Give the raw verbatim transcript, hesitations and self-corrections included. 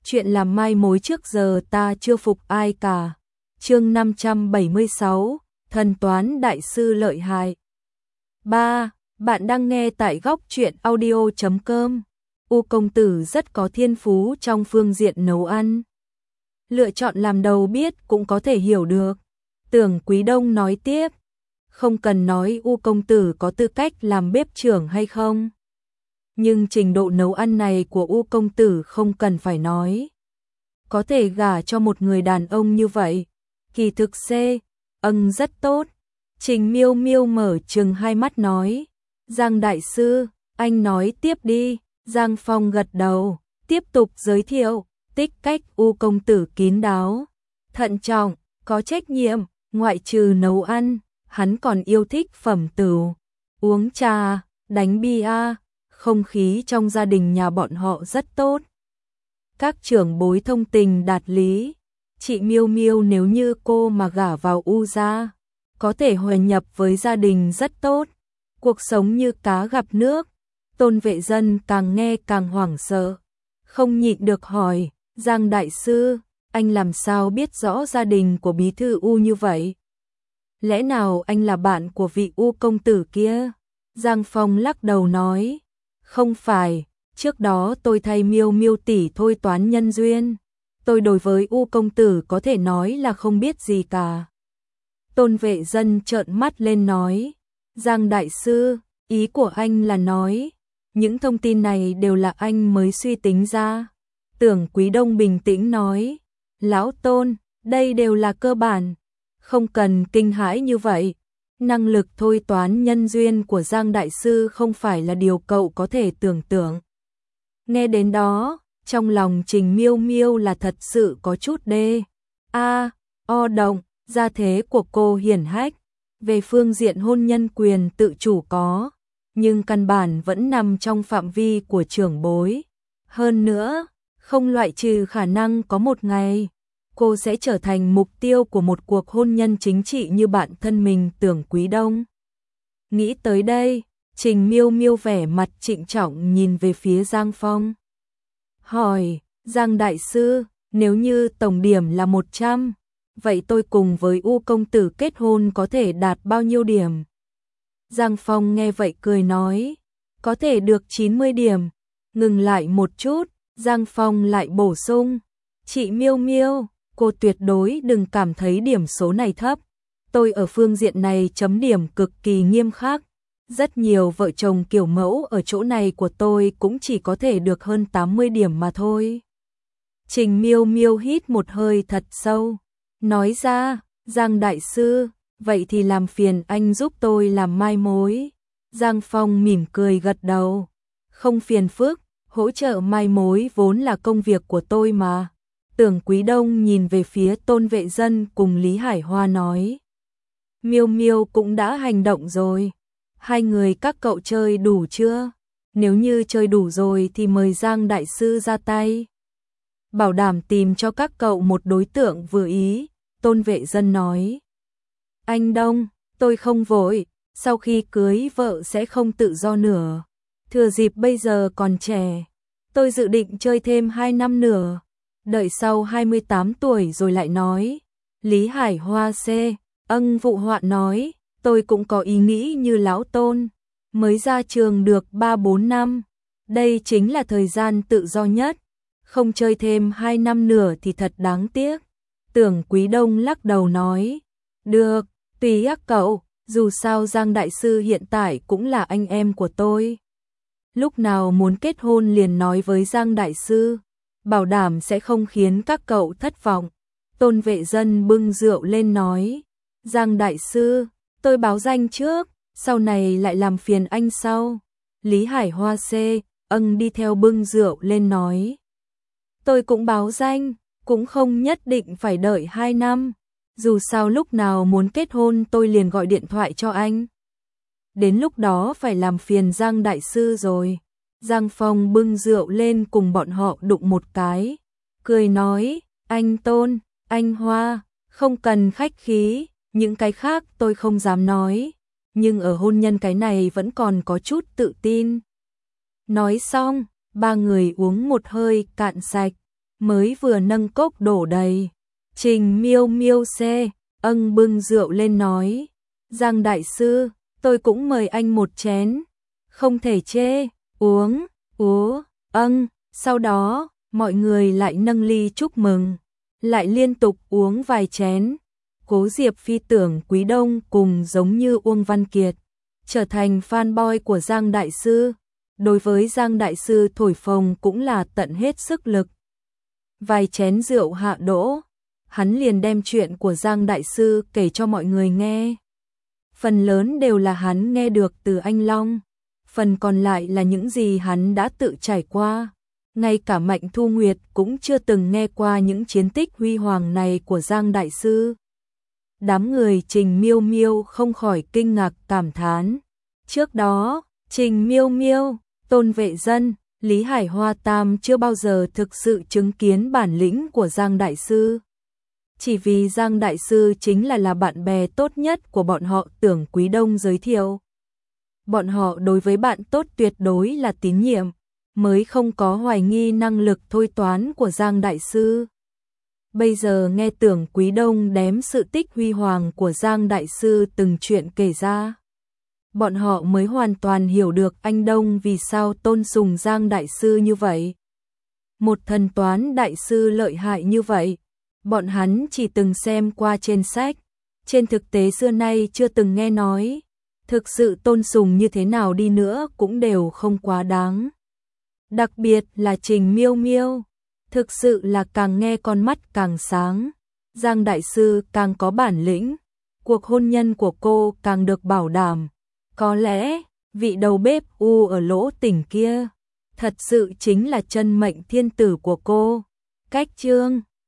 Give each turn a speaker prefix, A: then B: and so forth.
A: chuyện làm mai mối trước giờ ta chưa phục ai cả. Chương năm trăm bảy mươi sáu, thần toán đại sư lợi hại. ba. Bạn đang nghe tại góc truyện audio chấm com. U công tử rất có thiên phú trong phương diện nấu ăn. Lựa chọn làm đầu biết cũng có thể hiểu được. Tưởng Quý Đông nói tiếp, không cần nói U công tử có tư cách làm bếp trưởng hay không. Nhưng trình độ nấu ăn này của U công tử không cần phải nói. Có thể gả cho một người đàn ông như vậy, kỳ thực C, ân rất tốt. Trình Miêu Miêu mở trừng hai mắt nói, Giang đại sư, anh nói tiếp đi. Giang Phong gật đầu, tiếp tục giới thiệu, tích cách U công tử kín đáo, thận trọng, có trách nhiệm, ngoại trừ nấu ăn, hắn còn yêu thích phẩm tửu, uống trà, đánh bia, không khí trong gia đình nhà bọn họ rất tốt. Các trưởng bối thông tình đạt lý, chị Miêu Miêu nếu như cô mà gả vào U gia, có thể hòa nhập với gia đình rất tốt, cuộc sống như cá gặp nước. Tôn Vệ Dân càng nghe càng hoảng sợ, không nhịn được hỏi, Giang đại sư, anh làm sao biết rõ gia đình của bí thư U như vậy? Lẽ nào anh là bạn của vị U công tử kia? Giang Phong lắc đầu nói, không phải, trước đó tôi thay Miêu Miêu tỷ thôi toán nhân duyên, tôi đối với U công tử có thể nói là không biết gì cả. Tôn Vệ Dân trợn mắt lên nói, Giang đại sư, ý của anh là nói, những thông tin này đều là anh mới suy tính ra. Tưởng Quý Đông bình tĩnh nói, lão Tôn, đây đều là cơ bản, không cần kinh hãi như vậy. Năng lực thôi toán nhân duyên của Giang đại sư không phải là điều cậu có thể tưởng tượng. Nghe đến đó, trong lòng Trình Miêu Miêu là thật sự có chút đê. A, o động, gia thế của cô hiển hách, về phương diện hôn nhân quyền tự chủ có, nhưng căn bản vẫn nằm trong phạm vi của trưởng bối. Hơn nữa, không loại trừ khả năng có một ngày, cô sẽ trở thành mục tiêu của một cuộc hôn nhân chính trị như bạn thân mình Tưởng Quý Đông. Nghĩ tới đây, Trình Miêu Miêu vẻ mặt trịnh trọng nhìn về phía Giang Phong. Hỏi, Giang đại sư, nếu như tổng điểm là một trăm, vậy tôi cùng với U công tử kết hôn có thể đạt bao nhiêu điểm? Giang Phong nghe vậy cười nói, có thể được chín mươi điểm. Ngừng lại một chút, Giang Phong lại bổ sung, chị Miêu Miêu, cô tuyệt đối đừng cảm thấy điểm số này thấp. Tôi ở phương diện này chấm điểm cực kỳ nghiêm khắc. Rất nhiều vợ chồng kiểu mẫu ở chỗ này của tôi cũng chỉ có thể được hơn tám mươi điểm mà thôi. Trình Miêu Miêu hít một hơi thật sâu, nói ra, Giang đại sư, vậy thì làm phiền anh giúp tôi làm mai mối. Giang Phong mỉm cười gật đầu, không phiền phức, hỗ trợ mai mối vốn là công việc của tôi mà. Tưởng Quý Đông nhìn về phía Tôn Vệ Dân cùng Lý Hải Hoa nói, Miêu Miêu cũng đã hành động rồi, hai người các cậu chơi đủ chưa? Nếu như chơi đủ rồi thì mời Giang đại sư ra tay, bảo đảm tìm cho các cậu một đối tượng vừa ý. Tôn Vệ Dân nói, anh Đông, tôi không vội, sau khi cưới vợ sẽ không tự do nữa. Thừa dịp bây giờ còn trẻ, tôi dự định chơi thêm hai năm nữa, đợi sau hai mươi tám tuổi rồi lại nói. Lý Hải Hoa C, ân vụ họa nói, tôi cũng có ý nghĩ như lão Tôn, mới ra trường được ba bốn năm, đây chính là thời gian tự do nhất, không chơi thêm hai năm nữa thì thật đáng tiếc. Tưởng Quý Đông lắc đầu nói, được, tùy các cậu, dù sao Giang đại sư hiện tại cũng là anh em của tôi. Lúc nào muốn kết hôn liền nói với Giang đại sư, bảo đảm sẽ không khiến các cậu thất vọng. Tôn Vệ Dân bưng rượu lên nói, Giang đại sư, tôi báo danh trước, sau này lại làm phiền anh sau. Lý Hải Hoa C, ân đi theo bưng rượu lên nói, tôi cũng báo danh, cũng không nhất định phải đợi hai năm. Dù sao lúc nào muốn kết hôn tôi liền gọi điện thoại cho anh. Đến lúc đó phải làm phiền Giang đại sư rồi. Giang Phong bưng rượu lên cùng bọn họ đụng một cái, cười nói, anh Tôn, anh Hoa, không cần khách khí, những cái khác tôi không dám nói, nhưng ở hôn nhân cái này vẫn còn có chút tự tin. Nói xong, ba người uống một hơi cạn sạch. mới vừa nâng cốc đổ đầy. Trình Miêu Miêu xe, âng bưng rượu lên nói, Giang đại sư, tôi cũng mời anh một chén, không thể chê, uống, uống, âng, sau đó, mọi người lại nâng ly chúc mừng, lại liên tục uống vài chén. Cố Diệp Phi tưởng Quý Đông cùng giống như Uông Văn Kiệt, trở thành fanboy của Giang đại sư, đối với Giang đại sư thổi phồng cũng là tận hết sức lực. Vài chén rượu hạ đỗ, hắn liền đem chuyện của Giang đại sư kể cho mọi người nghe. Phần lớn đều là hắn nghe được từ anh Long, phần còn lại là những gì hắn đã tự trải qua. Ngay cả Mạnh Thu Nguyệt cũng chưa từng nghe qua những chiến tích huy hoàng này của Giang đại sư. Đám người Trình Miêu Miêu không khỏi kinh ngạc cảm thán. Trước đó, Trình Miêu Miêu, Tôn Vệ Dân, Lý Hải Hoa Tam chưa bao giờ thực sự chứng kiến bản lĩnh của Giang đại sư. Chỉ vì Giang đại sư chính là là bạn bè tốt nhất của bọn họ, tưởng Quý Đông giới thiệu. Bọn họ đối với bạn tốt tuyệt đối là tín nhiệm, mới không có hoài nghi năng lực thôi toán của Giang đại sư. Bây giờ nghe tưởng Quý Đông đếm sự tích huy hoàng của Giang đại sư từng chuyện kể ra, bọn họ mới hoàn toàn hiểu được anh Đông vì sao tôn sùng Giang đại sư như vậy. Một thần toán đại sư lợi hại như vậy, bọn hắn chỉ từng xem qua trên sách, trên thực tế xưa nay chưa từng nghe nói, thực sự tôn sùng như thế nào đi nữa cũng đều không quá đáng. Đặc biệt là Trình Miêu Miêu, thực sự là càng nghe con mắt càng sáng, Giang đại sư càng có bản lĩnh, cuộc hôn nhân của cô càng được bảo đảm. Có lẽ, vị đầu bếp u ở lỗ tỉnh kia, thật sự chính là chân mệnh thiên tử của cô. Cách chương